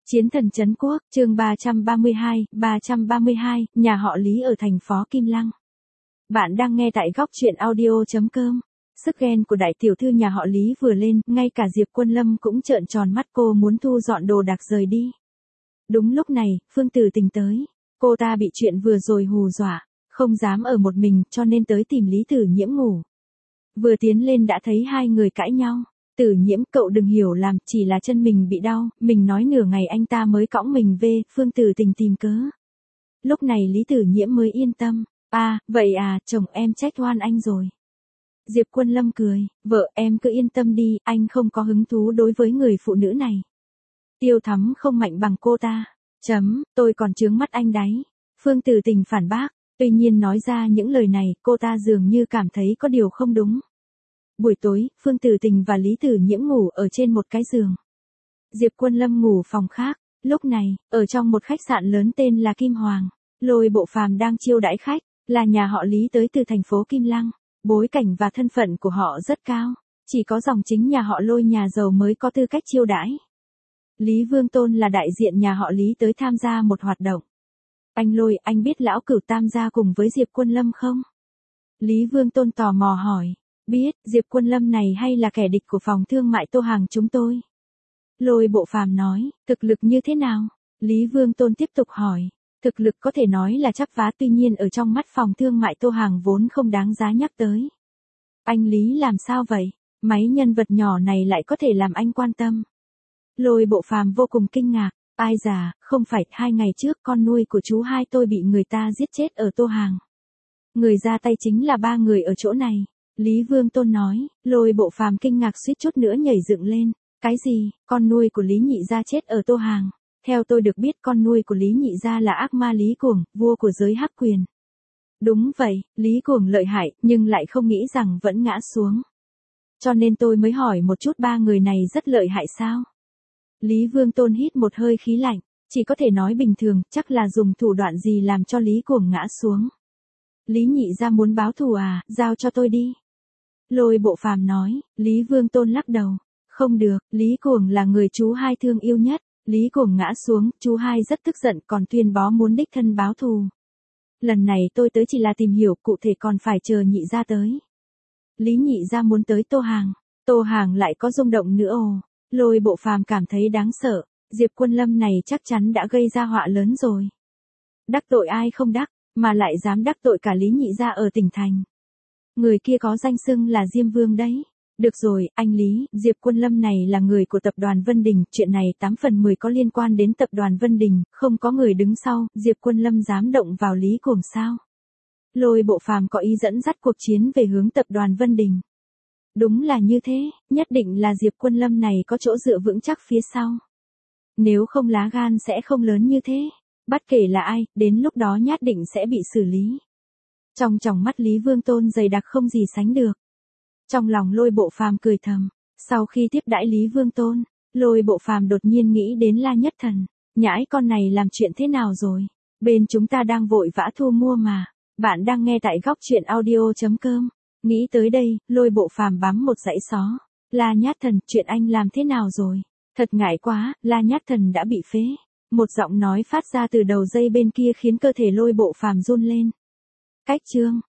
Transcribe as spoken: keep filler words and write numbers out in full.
Chiến thần trấn quốc, chương ba trăm ba mươi hai, ba trăm ba mươi hai, nhà họ Lý ở thành phố Kim Lăng. Bạn đang nghe tại góc truyện audio chấm com. Sức ghen của đại tiểu thư nhà họ Lý vừa lên, ngay cả Diệp Quân Lâm cũng trợn tròn mắt, cô muốn thu dọn đồ đạc rời đi. Đúng lúc này, Phương Tử Tình tới. Cô ta bị chuyện vừa rồi hù dọa, không dám ở một mình, cho nên tới tìm Lý Tử Nhiễm ngủ. Vừa tiến lên đã thấy hai người cãi nhau. Tử Nhiễm, cậu đừng hiểu lầm, chỉ là chân mình bị đau, mình nói nửa ngày anh ta mới cõng mình về. Phương Tử Tình tìm cớ. Lúc này Lý Tử Nhiễm mới yên tâm. À, vậy à, chồng em trách oan anh rồi. Diệp Quân Lâm cười, vợ em cứ yên tâm đi, anh không có hứng thú đối với người phụ nữ này. Tiêu Thắm không mạnh bằng cô ta. Chấm, tôi còn chướng mắt anh đấy. Phương Tử Tình phản bác, tuy nhiên nói ra những lời này, cô ta dường như cảm thấy có điều không đúng. Buổi tối, Phương Tử Tình và Lý Tử Nhiễm ngủ ở trên một cái giường. Diệp Quân Lâm ngủ phòng khác. Lúc này, ở trong một khách sạn lớn tên là Kim Hoàng, Lôi Bộ Phàm đang chiêu đãi khách, là nhà họ Lý tới từ thành phố Kim Lăng. Bối cảnh và thân phận của họ rất cao, chỉ có dòng chính nhà họ Lôi nhà giàu mới có tư cách chiêu đãi. Lý Vương Tôn là đại diện nhà họ Lý tới tham gia một hoạt động. Anh Lôi, anh biết lão cửu tham gia cùng với Diệp Quân Lâm không? Lý Vương Tôn tò mò hỏi. Biết, Diệp Quân Lâm này hay là kẻ địch của phòng thương mại Tô Hàng chúng tôi? Lôi Bộ Phàm nói, thực lực như thế nào? Lý Vương Tôn tiếp tục hỏi. Thực lực có thể nói là chắp vá, tuy nhiên ở trong mắt phòng thương mại Tô Hàng vốn không đáng giá nhắc tới. Anh Lý làm sao vậy? Mấy nhân vật nhỏ này lại có thể làm anh quan tâm. Lôi Bộ Phàm vô cùng kinh ngạc. Ai già, không phải, hai ngày trước con nuôi của chú hai tôi bị người ta giết chết ở Tô Hàng. Người ra tay chính là ba người ở chỗ này. Lý Vương Tôn nói. Lôi Bộ Phàm kinh ngạc suýt chút nữa nhảy dựng lên. Cái gì, con nuôi của Lý Nhị gia chết ở Tô Hàng? Theo tôi được biết con nuôi của Lý Nhị gia là ác ma Lý Cuồng, vua của giới hắc quyền. Đúng vậy, Lý Cuồng lợi hại, nhưng lại không nghĩ rằng vẫn ngã xuống. Cho nên tôi mới hỏi một chút, ba người này rất lợi hại sao? Lý Vương Tôn hít một hơi khí lạnh, chỉ có thể nói bình thường, chắc là dùng thủ đoạn gì làm cho Lý Cuồng ngã xuống. Lý Nhị gia muốn báo thù à, giao cho tôi đi. Lôi Bộ Phàm nói. Lý Vương Tôn lắc đầu. Không được, Lý Cuồng là người chú hai thương yêu nhất. Lý Cuồng ngã xuống, chú hai rất tức giận, còn tuyên bố muốn đích thân báo thù. Lần này tôi tới chỉ là tìm hiểu, cụ thể còn phải chờ Nhị gia tới. Lý Nhị gia muốn tới Tô Hàng. Tô Hàng lại có rung động nữa ồ. Lôi Bộ Phàm cảm thấy đáng sợ. Diệp Quân Lâm này chắc chắn đã gây ra họa lớn rồi. Đắc tội ai không đắc, mà lại dám đắc tội cả Lý Nhị gia ở tỉnh thành. Người kia có danh xưng là Diêm Vương đấy. Được rồi, anh Lý, Diệp Quân Lâm này là người của tập đoàn Vân Đình, chuyện này tám phần mười có liên quan đến tập đoàn Vân Đình, không có người đứng sau, Diệp Quân Lâm dám động vào Lý Cuồng sao? Lôi Bộ Phàm có ý dẫn dắt cuộc chiến về hướng tập đoàn Vân Đình. Đúng là như thế, nhất định là Diệp Quân Lâm này có chỗ dựa vững chắc phía sau. Nếu không lá gan sẽ không lớn như thế. Bất kể là ai, đến lúc đó nhất định sẽ bị xử lý. Trong tròng mắt Lý Vương Tôn dày đặc không gì sánh được. Trong lòng Lôi Bộ Phàm cười thầm. Sau khi tiếp đãi Lý Vương Tôn, Lôi Bộ Phàm đột nhiên nghĩ đến La Nhất Thần. Nhãi con này làm chuyện thế nào rồi? Bên chúng ta đang vội vã thu mua mà. Bạn đang nghe tại góc truyện audio chấm com. Nghĩ tới đây, Lôi Bộ Phàm bám một dãy xó. La Nhất Thần, chuyện anh làm thế nào rồi? Thật ngại quá, La Nhất Thần đã bị phế. Một giọng nói phát ra từ đầu dây bên kia khiến cơ thể Lôi Bộ Phàm run lên. Cách chương